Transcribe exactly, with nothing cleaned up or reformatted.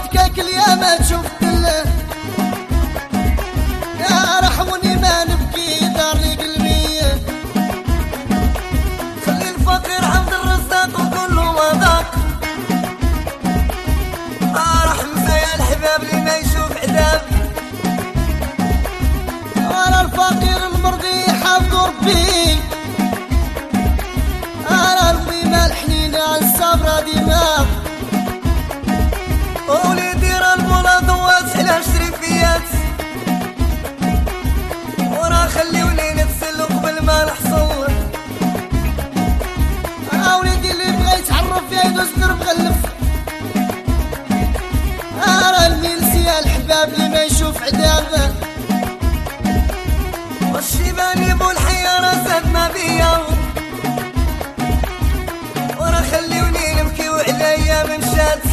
بكاك اليوم تشوف الله يا رحمني ما نبكي داري قلبي خلي الفقير عند الرزاق وقول له وضاق رحمة يا الحباب اللي ما يشوف عذاب وانا الفقير المرضي حافظ ربي انا ربي ما الحنين على الصبر دماغ وليدي راه المولا ضوات على الشريفيات وراه خليوني نتسلو قبل ما نحصل انا وليدي اللي بغا يتعرف فيها يدوز درب غلف انا الميلسي يا الحباب اللي ما يشوف عذاب والشيباني بو الحيا راه زادنا بيا وراه خليوني نبكي وعليا من شات